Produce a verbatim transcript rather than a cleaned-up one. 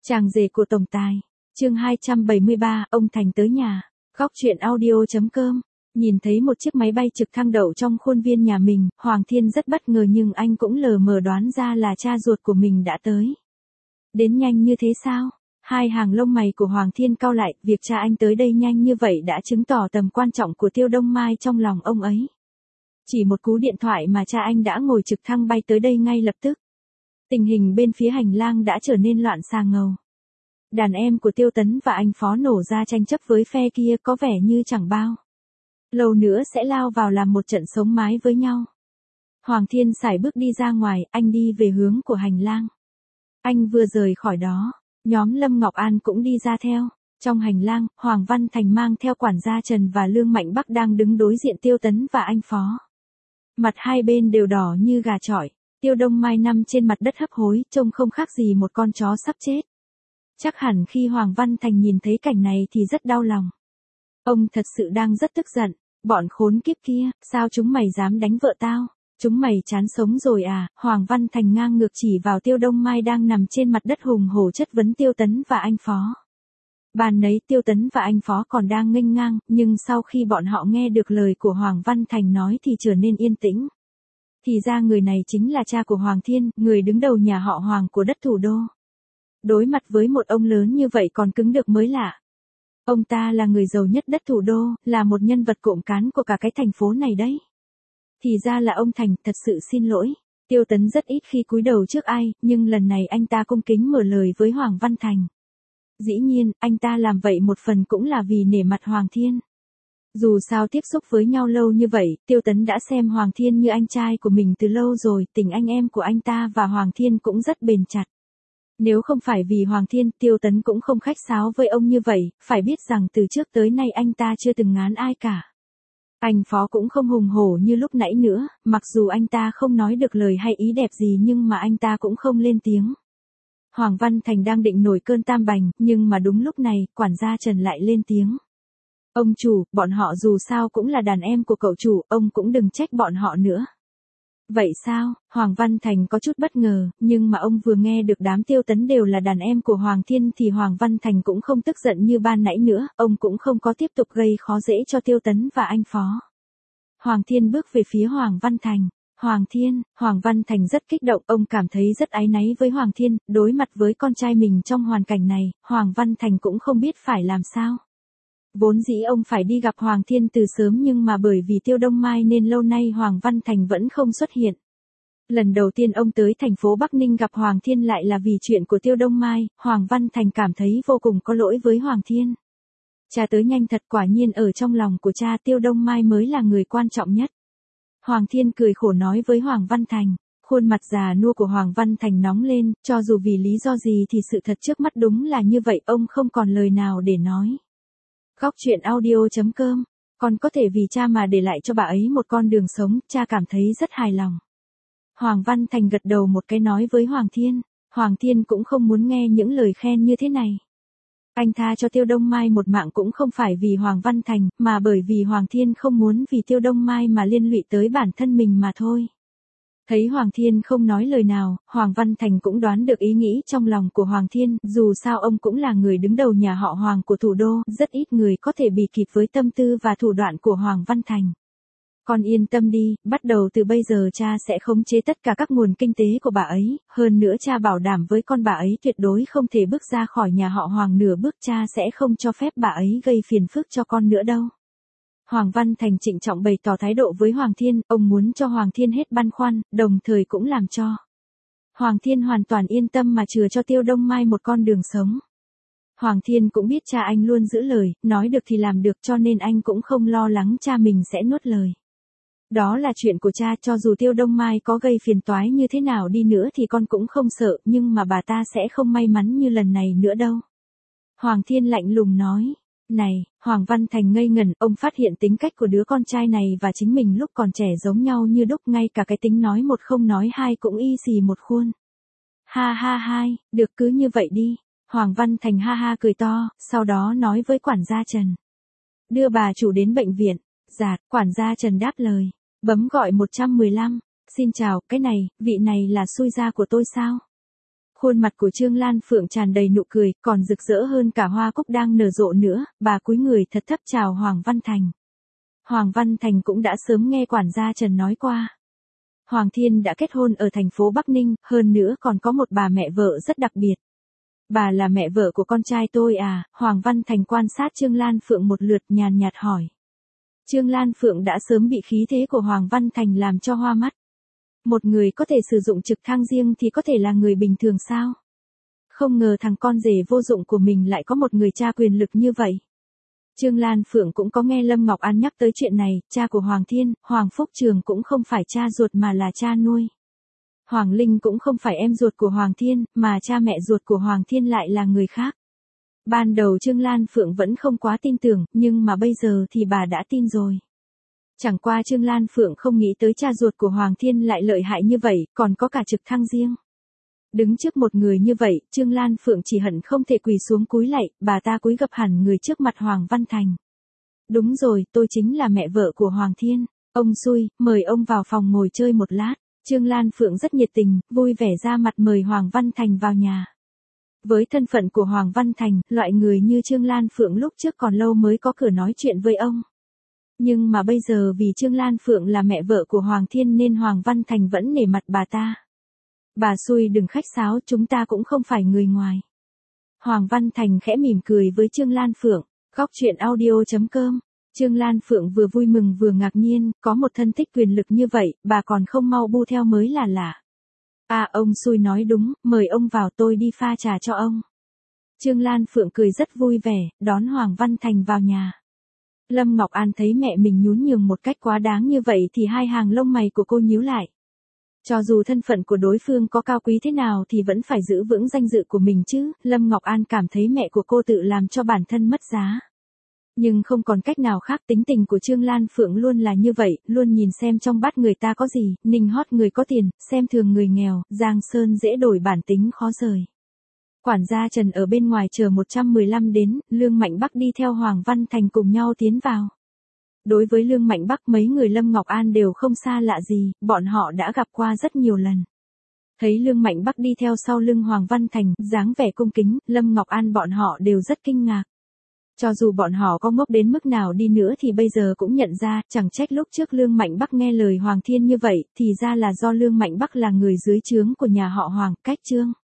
Chàng rể của tổng tài. Chương hai trăm bảy mươi ba, ông Thành tới nhà. Góc truyện audio.com. Nhìn thấy một chiếc máy bay trực thăng đậu trong khuôn viên nhà mình, Hoàng Thiên rất bất ngờ nhưng anh cũng lờ mờ đoán ra là cha ruột của mình đã tới. Đến nhanh như thế sao? Hai hàng lông mày của Hoàng Thiên cau lại, việc cha anh tới đây nhanh như vậy đã chứng tỏ tầm quan trọng của Tiêu Đông Mai trong lòng ông ấy. Chỉ một cú điện thoại mà cha anh đã ngồi trực thăng bay tới đây ngay lập tức. Tình hình bên phía hành lang đã trở nên loạn xà ngầu. Đàn em của Tiêu Tấn và anh Phó nổ ra tranh chấp với phe kia có vẻ như chẳng bao lâu nữa sẽ lao vào làm một trận sống mái với nhau. Hoàng Thiên sải bước đi ra ngoài, anh đi về hướng của hành lang. Anh vừa rời khỏi đó, nhóm Lâm Ngọc An cũng đi ra theo. Trong hành lang, Hoàng Văn Thành mang theo quản gia Trần và Lương Mạnh Bắc đang đứng đối diện Tiêu Tấn và anh Phó. Mặt hai bên đều đỏ như gà chọi. Tiêu Đông Mai nằm trên mặt đất hấp hối, trông không khác gì một con chó sắp chết. Chắc hẳn khi Hoàng Văn Thành nhìn thấy cảnh này thì rất đau lòng. Ông thật sự đang rất tức giận. Bọn khốn kiếp kia, sao chúng mày dám đánh vợ tao? Chúng mày chán sống rồi à? Hoàng Văn Thành ngang ngược chỉ vào Tiêu Đông Mai đang nằm trên mặt đất hùng hổ chất vấn Tiêu Tấn và anh Phó. Bàn nấy Tiêu Tấn và anh Phó còn đang nghênh ngang, nhưng sau khi bọn họ nghe được lời của Hoàng Văn Thành nói thì trở nên yên tĩnh. Thì ra người này chính là cha của Hoàng Thiên, người đứng đầu nhà họ Hoàng của đất thủ đô. Đối mặt với một ông lớn như vậy còn cứng được mới lạ. Ông ta là người giàu nhất đất thủ đô, là một nhân vật cộm cán của cả cái thành phố này đấy. Thì ra là ông Thành, thật sự xin lỗi. Tiêu Tấn rất ít khi cúi đầu trước ai, nhưng lần này anh ta cung kính mở lời với Hoàng Văn Thành. Dĩ nhiên, anh ta làm vậy một phần cũng là vì nể mặt Hoàng Thiên. Dù sao tiếp xúc với nhau lâu như vậy, Tiêu Tấn đã xem Hoàng Thiên như anh trai của mình từ lâu rồi, tình anh em của anh ta và Hoàng Thiên cũng rất bền chặt. Nếu không phải vì Hoàng Thiên, Tiêu Tấn cũng không khách sáo với ông như vậy, phải biết rằng từ trước tới nay anh ta chưa từng ngán ai cả. Anh Phó cũng không hùng hổ như lúc nãy nữa, mặc dù anh ta không nói được lời hay ý đẹp gì nhưng mà anh ta cũng không lên tiếng. Hoàng Văn Thành đang định nổi cơn tam bành, nhưng mà đúng lúc này, quản gia Trần lại lên tiếng. Ông chủ, bọn họ dù sao cũng là đàn em của cậu chủ, ông cũng đừng trách bọn họ nữa. Vậy sao? Hoàng Văn Thành có chút bất ngờ, nhưng mà ông vừa nghe được đám Tiêu Tấn đều là đàn em của Hoàng Thiên thì Hoàng Văn Thành cũng không tức giận như ban nãy nữa, ông cũng không có tiếp tục gây khó dễ cho Tiêu Tấn và anh Phó. Hoàng Thiên bước về phía Hoàng Văn Thành. Hoàng Thiên, Hoàng Văn Thành rất kích động, ông cảm thấy rất áy náy với Hoàng Thiên, đối mặt với con trai mình trong hoàn cảnh này, Hoàng Văn Thành cũng không biết phải làm sao. Vốn dĩ ông phải đi gặp Hoàng Thiên từ sớm nhưng mà bởi vì Tiêu Đông Mai nên lâu nay Hoàng Văn Thành vẫn không xuất hiện. Lần đầu tiên ông tới thành phố Bắc Ninh gặp Hoàng Thiên lại là vì chuyện của Tiêu Đông Mai, Hoàng Văn Thành cảm thấy vô cùng có lỗi với Hoàng Thiên. Cha tới nhanh thật, quả nhiên ở trong lòng của cha Tiêu Đông Mai mới là người quan trọng nhất. Hoàng Thiên cười khổ nói với Hoàng Văn Thành. Khuôn mặt già nua của Hoàng Văn Thành nóng lên, cho dù vì lý do gì thì sự thật trước mắt đúng là như vậy, ông không còn lời nào để nói. Góc truyện audio.com. Còn có thể vì cha mà để lại cho bà ấy một con đường sống, cha cảm thấy rất hài lòng. Hoàng Văn Thành gật đầu một cái nói với Hoàng Thiên. Hoàng Thiên cũng không muốn nghe những lời khen như thế này. Anh tha cho Tiêu Đông Mai một mạng cũng không phải vì Hoàng Văn Thành, mà bởi vì Hoàng Thiên không muốn vì Tiêu Đông Mai mà liên lụy tới bản thân mình mà thôi. Thấy Hoàng Thiên không nói lời nào, Hoàng Văn Thành cũng đoán được ý nghĩ trong lòng của Hoàng Thiên, dù sao ông cũng là người đứng đầu nhà họ Hoàng của thủ đô, rất ít người có thể bì kịp với tâm tư và thủ đoạn của Hoàng Văn Thành. Con yên tâm đi, bắt đầu từ bây giờ cha sẽ khống chế tất cả các nguồn kinh tế của bà ấy, hơn nữa cha bảo đảm với con bà ấy tuyệt đối không thể bước ra khỏi nhà họ Hoàng nửa bước, cha sẽ không cho phép bà ấy gây phiền phức cho con nữa đâu. Hoàng Văn Thành trịnh trọng bày tỏ thái độ với Hoàng Thiên, ông muốn cho Hoàng Thiên hết băn khoăn, đồng thời cũng làm cho Hoàng Thiên hoàn toàn yên tâm mà chừa cho Tiêu Đông Mai một con đường sống. Hoàng Thiên cũng biết cha anh luôn giữ lời, nói được thì làm được cho nên anh cũng không lo lắng cha mình sẽ nuốt lời. Đó là chuyện của cha, cho dù Tiêu Đông Mai có gây phiền toái như thế nào đi nữa thì con cũng không sợ, nhưng mà bà ta sẽ không may mắn như lần này nữa đâu. Hoàng Thiên lạnh lùng nói. Này, Hoàng Văn Thành ngây ngẩn, ông phát hiện tính cách của đứa con trai này và chính mình lúc còn trẻ giống nhau như đúc, ngay cả cái tính nói một không nói hai cũng y xì một khuôn. Ha ha hai, được cứ như vậy đi. Hoàng Văn Thành ha ha cười to, sau đó nói với quản gia Trần. Đưa bà chủ đến bệnh viện. Dạ, quản gia Trần đáp lời. Bấm gọi một trăm mười lăm. Xin chào, cái này, vị này là xui gia của tôi sao? Khuôn mặt của Trương Lan Phượng tràn đầy nụ cười, còn rực rỡ hơn cả hoa cúc đang nở rộ nữa, bà cúi người thật thấp chào Hoàng Văn Thành. Hoàng Văn Thành cũng đã sớm nghe quản gia Trần nói qua. Hoàng Thiên đã kết hôn ở thành phố Bắc Ninh, hơn nữa còn có một bà mẹ vợ rất đặc biệt. Bà là mẹ vợ của con trai tôi à? Hoàng Văn Thành quan sát Trương Lan Phượng một lượt nhàn nhạt hỏi. Trương Lan Phượng đã sớm bị khí thế của Hoàng Văn Thành làm cho hoa mắt. Một người có thể sử dụng trực thăng riêng thì có thể là người bình thường sao? Không ngờ thằng con rể vô dụng của mình lại có một người cha quyền lực như vậy. Trương Lan Phượng cũng có nghe Lâm Ngọc An nhắc tới chuyện này, cha của Hoàng Thiên, Hoàng Phúc Trường cũng không phải cha ruột mà là cha nuôi. Hoàng Linh cũng không phải em ruột của Hoàng Thiên, mà cha mẹ ruột của Hoàng Thiên lại là người khác. Ban đầu Trương Lan Phượng vẫn không quá tin tưởng, nhưng mà bây giờ thì bà đã tin rồi. Chẳng qua Trương Lan Phượng không nghĩ tới cha ruột của Hoàng Thiên lại lợi hại như vậy, còn có cả trực thăng riêng. Đứng trước một người như vậy, Trương Lan Phượng chỉ hận không thể quỳ xuống cúi lạy, bà ta cúi gập hẳn người trước mặt Hoàng Văn Thành. Đúng rồi, tôi chính là mẹ vợ của Hoàng Thiên. Ông xui, mời ông vào phòng ngồi chơi một lát. Trương Lan Phượng rất nhiệt tình, vui vẻ ra mặt mời Hoàng Văn Thành vào nhà. Với thân phận của Hoàng Văn Thành, loại người như Trương Lan Phượng lúc trước còn lâu mới có cửa nói chuyện với ông. Nhưng mà bây giờ vì Trương Lan Phượng là mẹ vợ của Hoàng Thiên nên Hoàng Văn Thành vẫn nể mặt bà ta. Bà xui đừng khách sáo, chúng ta cũng không phải người ngoài. Hoàng Văn Thành khẽ mỉm cười với Trương Lan Phượng. Góc truyện audio chấm com. Trương Lan Phượng vừa vui mừng vừa ngạc nhiên, có một thân thích quyền lực như vậy, bà còn không mau bu theo mới là lạ. À, ông xui nói đúng, mời ông vào, tôi đi pha trà cho ông. Trương Lan Phượng cười rất vui vẻ, đón Hoàng Văn Thành vào nhà. Lâm Ngọc An thấy mẹ mình nhún nhường một cách quá đáng như vậy thì hai hàng lông mày của cô nhíu lại. Cho dù thân phận của đối phương có cao quý thế nào thì vẫn phải giữ vững danh dự của mình chứ, Lâm Ngọc An cảm thấy mẹ của cô tự làm cho bản thân mất giá. Nhưng không còn cách nào khác, tính tình của Trương Lan Phượng luôn là như vậy, luôn nhìn xem trong bát người ta có gì, nịnh hót người có tiền, xem thường người nghèo, giang sơn dễ đổi bản tính khó rời. Quản gia Trần ở bên ngoài chờ một trăm mười lăm đến, Lương Mạnh Bắc đi theo Hoàng Văn Thành cùng nhau tiến vào. Đối với Lương Mạnh Bắc mấy người Lâm Ngọc An đều không xa lạ gì, bọn họ đã gặp qua rất nhiều lần. Thấy Lương Mạnh Bắc đi theo sau lưng Hoàng Văn Thành, dáng vẻ cung kính, Lâm Ngọc An bọn họ đều rất kinh ngạc. Cho dù bọn họ có ngốc đến mức nào đi nữa thì bây giờ cũng nhận ra, chẳng trách lúc trước Lương Mạnh Bắc nghe lời Hoàng Thiên như vậy, thì ra là do Lương Mạnh Bắc là người dưới trướng của nhà họ Hoàng, cách Trương.